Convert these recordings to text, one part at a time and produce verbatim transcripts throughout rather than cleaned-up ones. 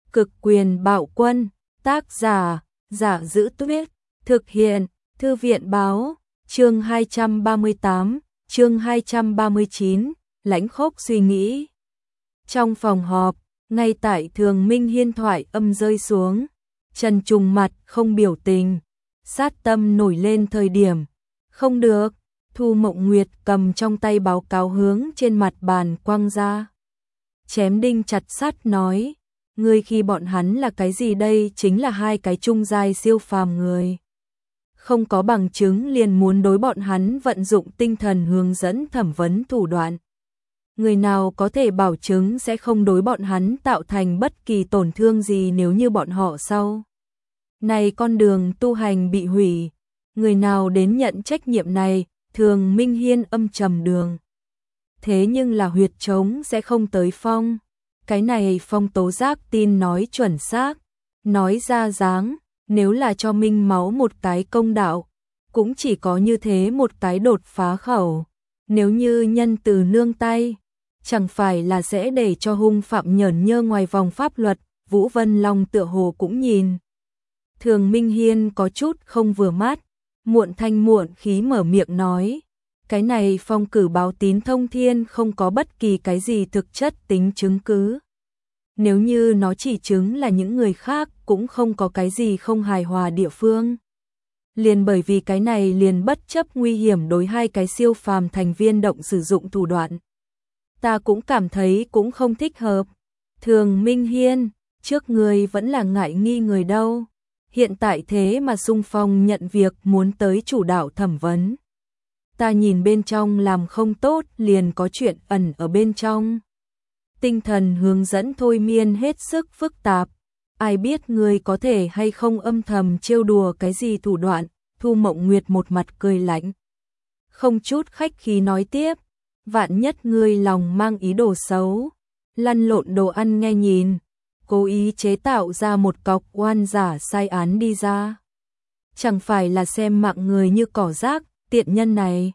Cực quyền bạo quân, tác giả, Giả Giữ Tuyết, thực hiện, Thư viện báo, chương hai trăm ba mươi tám, chương hai trăm ba mươi chín, lãnh khốc suy nghĩ. Trong phòng họp, ngay tại Thường Minh Hiên thoại âm rơi xuống, Trần Trùng mặt không biểu tình, sát tâm nổi lên thời điểm. Không được, Thu Mộng Nguyệt cầm trong tay báo cáo hướng trên mặt bàn quăng ra. Chém đinh chặt sắt nói, ngươi khi bọn hắn là cái gì đây, chính là hai cái trung giai siêu phàm người. Không có bằng chứng liền muốn đối bọn hắn vận dụng tinh thần hướng dẫn thẩm vấn thủ đoạn. Người nào có thể bảo chứng sẽ không đối bọn hắn tạo thành bất kỳ tổn thương gì nếu như bọn họ sau này con đường tu hành bị hủy. Người nào đến nhận trách nhiệm này? Thường Minh Hiên âm trầm đường. Thế nhưng là huyệt trống sẽ không tới phong. Cái này Phong tố giác tin nói chuẩn xác, nói ra dáng, nếu là cho Minh Máu một cái công đạo, cũng chỉ có như thế một cái đột phá khẩu. Nếu như nhân từ nương tay, chẳng phải là sẽ để cho hung phạm nhởn nhơ ngoài vòng pháp luật. Vũ Vân Long tựa hồ cũng nhìn Thường Minh Hiên có chút không vừa mắt, muộn thanh muộn khí mở miệng nói, cái này phong cử báo tín thông thiên không có bất kỳ cái gì thực chất tính chứng cứ. Nếu như nó chỉ chứng là những người khác cũng không có cái gì không hài hòa địa phương. Liền bởi vì cái này liền bất chấp nguy hiểm đối hai cái siêu phàm thành viên động sử dụng thủ đoạn. Ta cũng cảm thấy cũng không thích hợp. Thường Minh Hiên, trước người vẫn là ngại nghi người đâu. Hiện tại thế mà xung phong nhận việc muốn tới chủ đạo thẩm vấn. Ta nhìn bên trong làm không tốt liền có chuyện ẩn ở bên trong. Tinh thần hướng dẫn thôi miên hết sức phức tạp. Ai biết người có thể hay không âm thầm trêu đùa cái gì thủ đoạn. Thu Mộng Nguyệt một mặt cười lạnh, không chút khách khí nói tiếp, vạn nhất ngươi lòng mang ý đồ xấu, lăn lộn đồ ăn nghe nhìn, cố ý chế tạo ra một cọc oan giả sai án đi ra. Chẳng phải là xem mạng người như cỏ rác, tiện nhân này.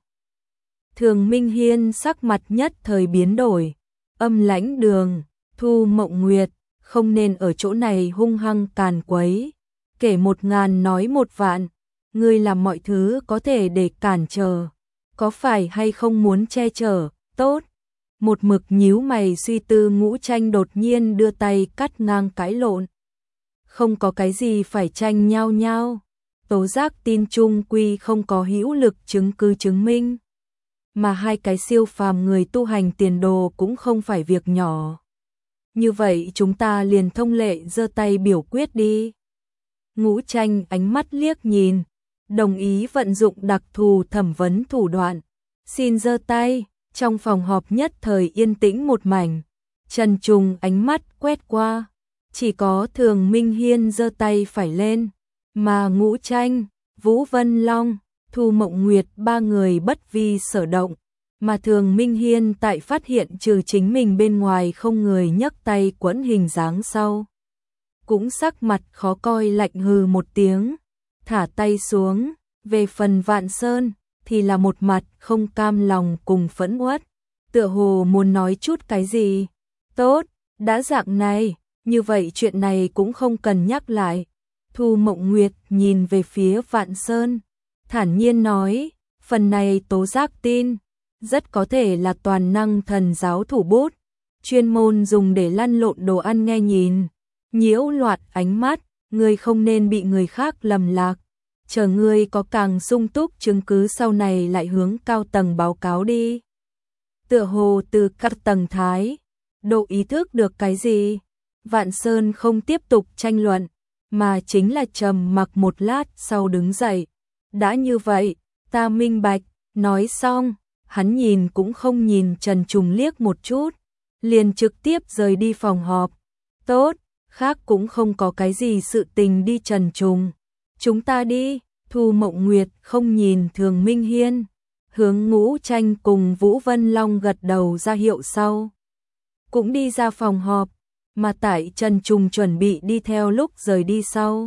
Thường Minh Hiên sắc mặt nhất thời biến đổi, âm lãnh đường, Thu Mộng Nguyệt, không nên ở chỗ này hung hăng càn quấy, kể một ngàn nói một vạn, ngươi làm mọi thứ có thể để cản trở, có phải hay không muốn che chở, tốt. Một mực nhíu mày suy tư Ngũ Tranh đột nhiên đưa tay cắt ngang cãi lộn. Không có cái gì phải tranh nhau nhau, tố giác tin chung quy không có hữu lực chứng cứ chứng minh. Mà hai cái siêu phàm người tu hành tiền đồ cũng không phải việc nhỏ. Như vậy chúng ta liền thông lệ giơ tay biểu quyết đi. Ngũ Tranh ánh mắt liếc nhìn, đồng ý vận dụng đặc thù thẩm vấn thủ đoạn. Xin giơ tay. Trong phòng họp nhất thời yên tĩnh một mảnh. Trần Trùng ánh mắt quét qua, chỉ có Thường Minh Hiên giơ tay phải lên, mà Ngũ Tranh, Vũ Vân Long, Thu Mộng Nguyệt ba người bất vi sở động, mà Thường Minh Hiên tại phát hiện trừ chính mình bên ngoài không người nhấc tay quẫn hình dáng sau. Cũng sắc mặt khó coi lạnh hừ một tiếng, thả tay xuống. Về phần Vạn Sơn thì là một mặt không cam lòng cùng phẫn uất, tựa hồ muốn nói chút cái gì. Tốt, đã dạng này, như vậy chuyện này cũng không cần nhắc lại. Thu Mộng Nguyệt nhìn về phía Vạn Sơn, thản nhiên nói, phần này tố giác tin, rất có thể là toàn năng thần giáo thủ bút, chuyên môn dùng để lăn lộn đồ ăn nghe nhìn, nhiễu loạn ánh mắt, ngươi không nên bị người khác lầm lạc. Chờ ngươi có càng sung túc chứng cứ sau này lại hướng cao tầng báo cáo đi. Tựa hồ từ các tầng thái, độ ý thức được cái gì? Vạn Sơn không tiếp tục tranh luận, mà chính là trầm mặc một lát sau đứng dậy. Đã như vậy, ta minh bạch, nói xong, hắn nhìn cũng không nhìn Trần Trùng liếc một chút, liền trực tiếp rời đi phòng họp. Tốt, khác cũng không có cái gì sự tình đi Trần Trùng. Chúng ta đi. Thu Mộng Nguyệt không nhìn Thường Minh Hiên, hướng Ngũ Tranh cùng Vũ Vân Long gật đầu ra hiệu sau, cũng đi ra phòng họp, mà tại Trần Trùng chuẩn bị đi theo lúc rời đi sau.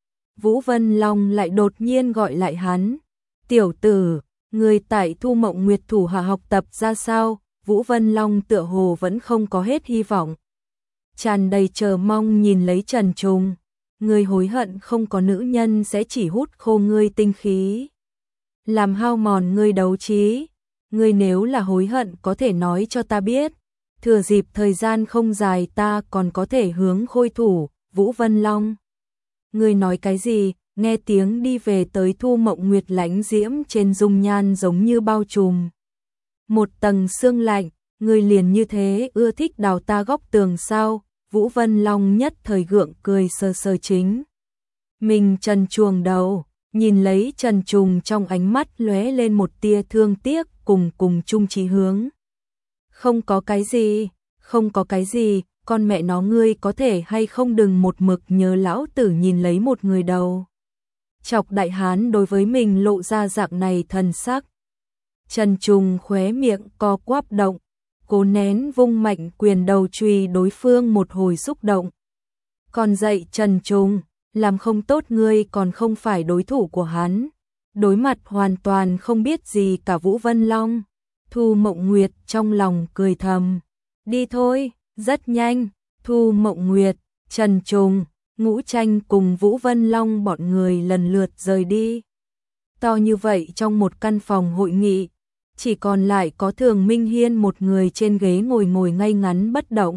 Vũ Vân Long lại đột nhiên gọi lại hắn, tiểu tử, người tại Thu Mộng Nguyệt thủ hạ học tập ra sao? Vũ Vân Long tựa hồ vẫn không có hết hy vọng. tràn đầy chờ mong nhìn lấy Trần Trùng. Ngươi hối hận không có nữ nhân sẽ chỉ hút khô ngươi tinh khí, làm hao mòn ngươi đấu trí. Ngươi nếu là hối hận có thể nói cho ta biết, thừa dịp thời gian không dài ta còn có thể hướng khôi thủ Vũ Vân Long. Ngươi nói cái gì? Nghe tiếng đi về tới Thu Mộng Nguyệt lãnh diễm trên dung nhan giống như bao trùm một tầng sương lạnh. Ngươi liền như thế ưa thích đào ta góc tường sao? Vũ Vân Long nhất thời gượng cười sờ sờ chính mình trần truồng đầu, nhìn lấy Trần Trùng trong ánh mắt lóe lên một tia thương tiếc cùng cùng chung chí hướng. Không có cái gì, không có cái gì, con mẹ nó ngươi có thể hay không đừng một mực nhớ lão tử nhìn lấy một người đầu chọc đại hán đối với mình lộ ra dạng này thần sắc. Trần Trùng khóe miệng co quắp động, cố nén vung mạnh quyền đầu chùy đối phương một hồi xúc động. Còn dậy Trần Trùng, làm không tốt ngươi còn không phải đối thủ của hắn. Đối mặt hoàn toàn không biết gì cả Vũ Vân Long, Thu Mộng Nguyệt trong lòng cười thầm. Đi thôi, rất nhanh, Thu Mộng Nguyệt, Trần Trùng, Ngũ Tranh cùng Vũ Vân Long bọn người lần lượt rời đi. To như vậy trong một căn phòng hội nghị, chỉ còn lại có Thường Minh Hiên một người trên ghế ngồi ngồi ngay ngắn bất động.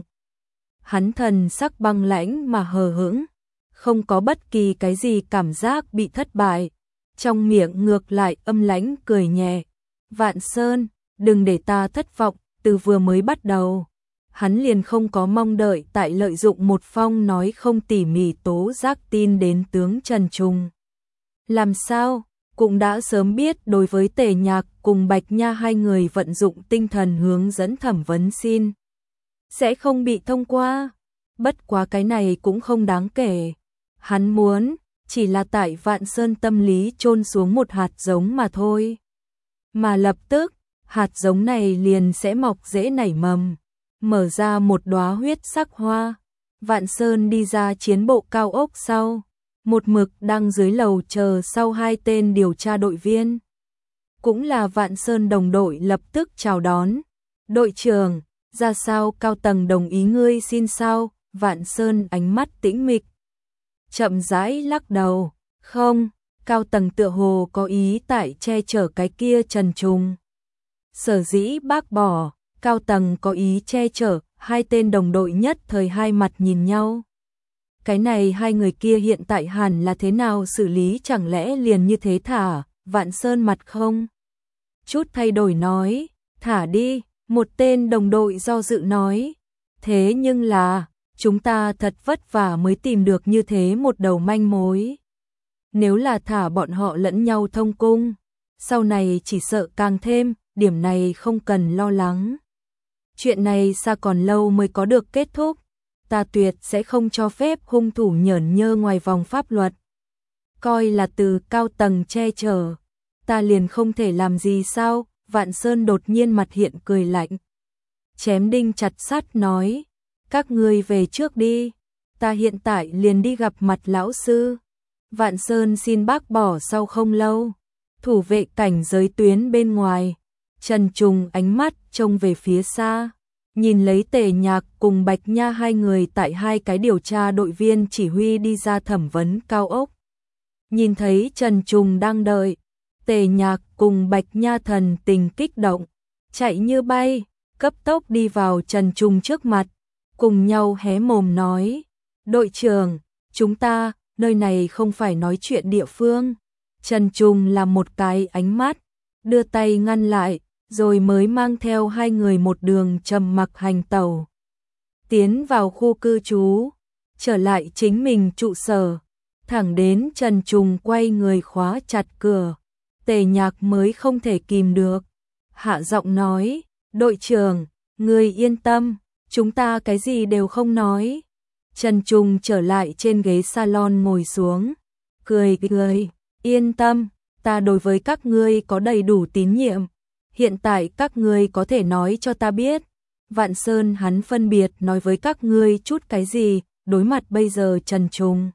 Hắn thần sắc băng lãnh mà hờ hững, không có bất kỳ cái gì cảm giác bị thất bại, trong miệng ngược lại âm lãnh cười nhẹ. Vạn Sơn, đừng để ta thất vọng, từ vừa mới bắt đầu, hắn liền không có mong đợi tại lợi dụng một phong nói không tỉ mỉ tố giác tin đến tướng Trần Trùng. Làm sao, cũng đã sớm biết đối với Tề Nhạc cùng Bạch Nha hai người vận dụng tinh thần hướng dẫn thẩm vấn xin sẽ không bị thông qua. Bất quá cái này cũng không đáng kể. Hắn muốn chỉ là tại Vạn Sơn tâm lý chôn xuống một hạt giống mà thôi. Mà lập tức, hạt giống này liền sẽ mọc rễ nảy mầm, mở ra một đóa huyết sắc hoa. Vạn Sơn đi ra chiến bộ cao ốc sau, một mực đang dưới lầu chờ sau hai tên điều tra đội viên. Cũng là Vạn Sơn đồng đội lập tức chào đón. Đội trưởng, ra sao cao tầng đồng ý ngươi xin sao? Vạn Sơn ánh mắt tĩnh mịch, chậm rãi lắc đầu. Không, cao tầng tựa hồ có ý tại che chở cái kia Trần Trùng. Sở dĩ bác bỏ, cao tầng có ý che chở, hai tên đồng đội nhất thời hai mặt nhìn nhau. Cái này hai người kia hiện tại hẳn là thế nào xử lý, chẳng lẽ liền như thế thả? Vạn Sơn mặt không chút thay đổi nói, thả đi. Một tên đồng đội do dự nói, thế nhưng là, chúng ta thật vất vả mới tìm được như thế một đầu manh mối. Nếu là thả bọn họ lẫn nhau thông cung, sau này chỉ sợ càng thêm, điểm này không cần lo lắng. Chuyện này xa còn lâu mới có được kết thúc, ta tuyệt sẽ không cho phép hung thủ nhởn nhơ ngoài vòng pháp luật. Coi là từ cao tầng che chở, ta liền không thể làm gì sao? Vạn Sơn đột nhiên mặt hiện cười lạnh, chém đinh chặt sắt nói, các ngươi về trước đi, ta hiện tại liền đi gặp mặt lão sư. Vạn Sơn xin bác bỏ. Sau không lâu, thủ vệ cảnh giới tuyến bên ngoài, Trần Trùng ánh mắt trông về phía xa, nhìn lấy Tề Nhạc cùng Bạch Nha hai người tại hai cái điều tra đội viên chỉ huy đi ra thẩm vấn cao ốc. Nhìn thấy Trần Trùng đang đợi, Tề Nhạc cùng Bạch Nha thần tình kích động, chạy như bay, cấp tốc đi vào Trần Trùng trước mặt, cùng nhau hé mồm nói, đội trưởng, chúng ta, nơi này không phải nói chuyện địa phương. Trần Trùng làm một cái ánh mắt, đưa tay ngăn lại, rồi mới mang theo hai người một đường trầm mặc hành tẩu, tiến vào khu cư trú, trở lại chính mình trụ sở, thẳng đến Trần Trùng quay người khóa chặt cửa. Tề Nhạc mới không thể kìm được, hạ giọng nói, đội trưởng, người yên tâm, chúng ta cái gì đều không nói. Trần Trùng trở lại trên ghế salon ngồi xuống, cười cười, yên tâm, ta đối với các ngươi có đầy đủ tín nhiệm, hiện tại các ngươi có thể nói cho ta biết, Vạn Sơn hắn phân biệt nói với các ngươi chút cái gì. Đối mặt bây giờ Trần Trùng,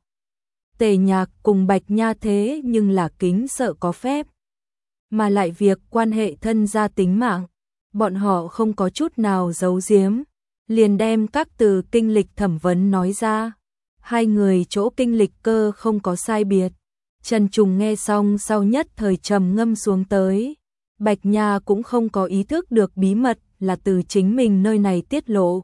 Tề Nhạc cùng Bạch Nha thế nhưng là kính sợ có phép, mà lại việc quan hệ thân gia tính mạng, bọn họ không có chút nào giấu giếm, liền đem các từ kinh lịch thẩm vấn nói ra. Hai người chỗ kinh lịch cơ không có sai biệt. Trần Trùng nghe xong sau nhất thời trầm ngâm xuống tới. Bạch Nha cũng không có ý thức được bí mật là từ chính mình nơi này tiết lộ.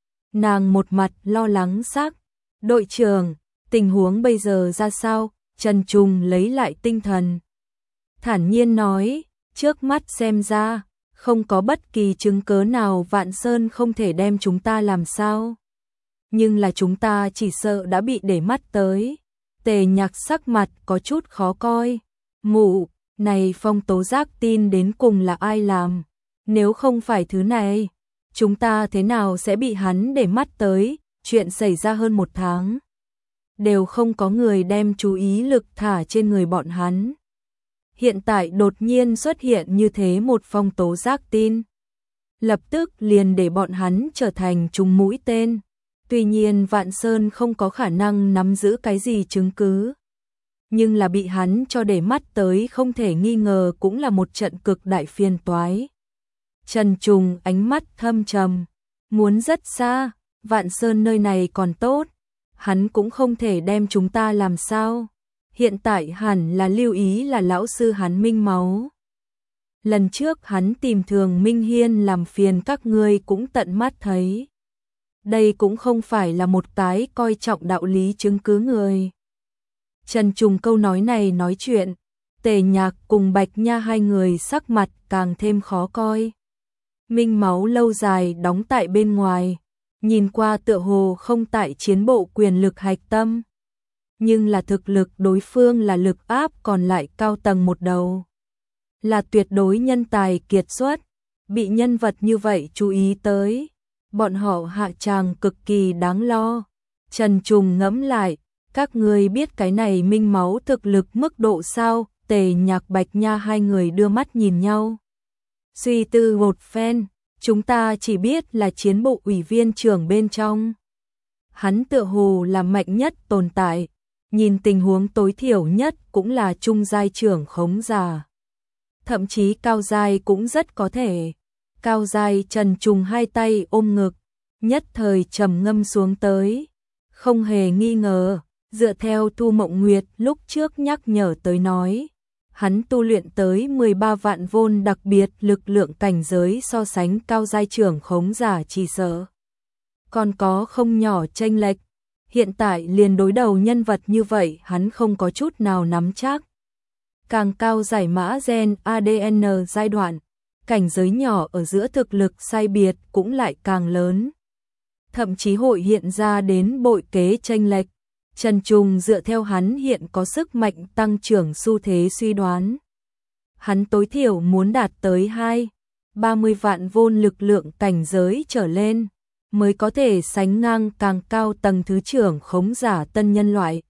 Nàng một mặt lo lắng sắc. Đội trưởng, tình huống bây giờ ra sao? Trần Trùng lấy lại tinh thần. Thản nhiên nói, trước mắt xem ra, không có bất kỳ chứng cớ nào Vạn Sơn không thể đem chúng ta làm sao. Nhưng là chúng ta chỉ sợ đã bị để mắt tới. Tề Nhạc sắc mặt có chút khó coi. Mụ, này phong tố giác tin đến cùng là ai làm? Nếu không phải thứ này, chúng ta thế nào sẽ bị hắn để mắt tới? Chuyện xảy ra hơn một tháng. Đều không có người đem chú ý lực thả trên người bọn hắn. Hiện tại đột nhiên xuất hiện như thế một phong tố giác tin. Lập tức liền để bọn hắn trở thành trùng mũi tên. Tuy nhiên Vạn Sơn không có khả năng nắm giữ cái gì chứng cứ. Nhưng là bị hắn cho để mắt tới không thể nghi ngờ cũng là một trận cực đại phiền toái. Trần Trùng ánh mắt thâm trầm. Muốn rất xa, Vạn Sơn nơi này còn tốt. Hắn cũng không thể đem chúng ta làm sao. Hiện tại hẳn là lưu ý là lão sư hắn Minh Máu. Lần trước hắn tìm Thường Minh Hiên làm phiền các ngươi cũng tận mắt thấy. Đây cũng không phải là một cái coi trọng đạo lý chứng cứ người. Trần Trùng câu nói này nói chuyện, Tề Nhạc cùng Bạch Nha hai người sắc mặt càng thêm khó coi. Minh Máu lâu dài đóng tại bên ngoài, nhìn qua tựa hồ không tại chiến bộ quyền lực hạch tâm. Nhưng là thực lực đối phương là lực áp còn lại cao tầng một đầu. Là tuyệt đối nhân tài kiệt xuất, bị nhân vật như vậy chú ý tới. Bọn họ hạ tràng cực kỳ đáng lo. Trần Trùng ngẫm lại, các ngươi biết cái này Minh Máu thực lực mức độ sao? Tề Nhạc Bạch Nha hai người đưa mắt nhìn nhau. Suy tư một phen, chúng ta chỉ biết là chiến bộ ủy viên trưởng bên trong. Hắn tựa hồ là mạnh nhất tồn tại, nhìn tình huống tối thiểu nhất cũng là trung giai trưởng khống giả. Thậm chí cao giai cũng rất có thể. Cao giai Trần Trùng hai tay ôm ngực, nhất thời trầm ngâm xuống tới. Không hề nghi ngờ, dựa theo Thu Mộng Nguyệt lúc trước nhắc nhở tới nói, hắn tu luyện tới mười ba vạn vôn đặc biệt lực lượng cảnh giới so sánh cao giai trưởng khống giả chỉ sợ. Còn có không nhỏ chênh lệch, hiện tại liền đối đầu nhân vật như vậy hắn không có chút nào nắm chắc. Càng cao giải mã gen a đê en giai đoạn, cảnh giới nhỏ ở giữa thực lực sai biệt cũng lại càng lớn. Thậm chí hội hiện ra đến bội kế chênh lệch. Trần Trùng dựa theo hắn hiện có sức mạnh tăng trưởng xu thế suy đoán. Hắn tối thiểu muốn đạt tới hai, ba mươi vạn vôn lực lượng cảnh giới trở lên, mới có thể sánh ngang càng cao tầng thứ trưởng khống giả tân nhân loại.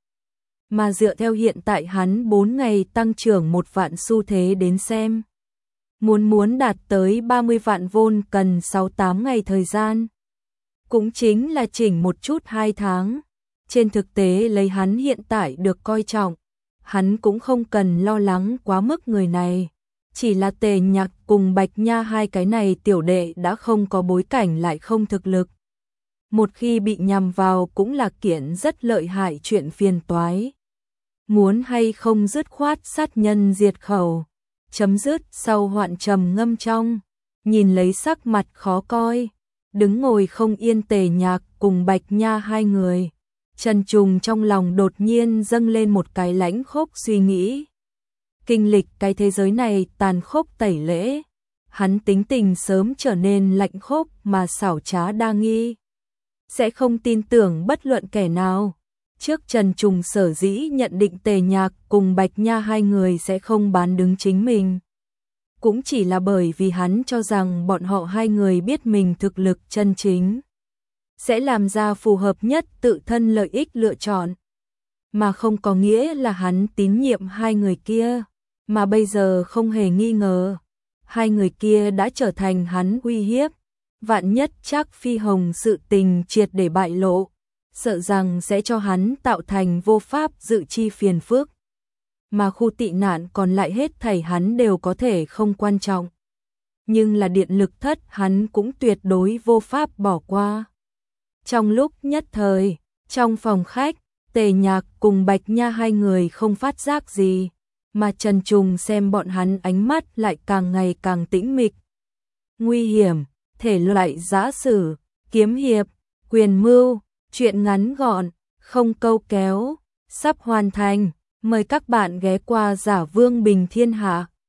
Mà dựa theo hiện tại hắn bốn ngày tăng trưởng một vạn xu thế đến xem. Muốn muốn đạt tới ba mươi vạn vôn cần sáu tám ngày thời gian. Cũng chính là chỉnh một chút hai tháng. Trên thực tế lấy hắn hiện tại được coi trọng, hắn cũng không cần lo lắng quá mức người này. Chỉ là Tề Nhạc cùng Bạch Nha hai cái này tiểu đệ đã không có bối cảnh lại không thực lực. Một khi bị nhằm vào cũng là kiện rất lợi hại chuyện phiền toái. Muốn hay không dứt khoát sát nhân diệt khẩu. Chấm dứt sau hoạn trầm ngâm trong, nhìn lấy sắc mặt khó coi, đứng ngồi không yên Tề Nhạc cùng Bạch Nha hai người. Trần Trùng trong lòng đột nhiên dâng lên một cái lãnh khốc suy nghĩ. Kinh lịch cái thế giới này tàn khốc tẩy lễ, hắn tính tình sớm trở nên lạnh khốc mà xảo trá đa nghi. Sẽ không tin tưởng bất luận kẻ nào. Trước Trần Trùng sở dĩ nhận định Tề Nhạc cùng Bạch Nha hai người sẽ không bán đứng chính mình. Cũng chỉ là bởi vì hắn cho rằng bọn họ hai người biết mình thực lực chân chính. Sẽ làm ra phù hợp nhất tự thân lợi ích lựa chọn. Mà không có nghĩa là hắn tín nhiệm hai người kia. Mà bây giờ không hề nghi ngờ. Hai người kia đã trở thành hắn uy hiếp. Vạn nhất chắc Phi Hồng sự tình triệt để bại lộ. Sợ rằng sẽ cho hắn tạo thành vô pháp dự chi phiền phức. Mà khu tị nạn còn lại hết thảy hắn đều có thể không quan trọng. nhưng là điện lực thất hắn cũng tuyệt đối vô pháp bỏ qua. Trong lúc nhất thời, trong phòng khách, Tề Nhạc cùng Bạch Nha hai người không phát giác gì, mà Trần Trùng xem bọn hắn ánh mắt lại càng ngày càng tĩnh mịch. Nguy hiểm, thể loại giã sử, kiếm hiệp, quyền mưu, truyện ngắn gọn, không câu kéo, sắp hoàn thành, mời các bạn ghé qua Giả Vương Bình Thiên Hạ.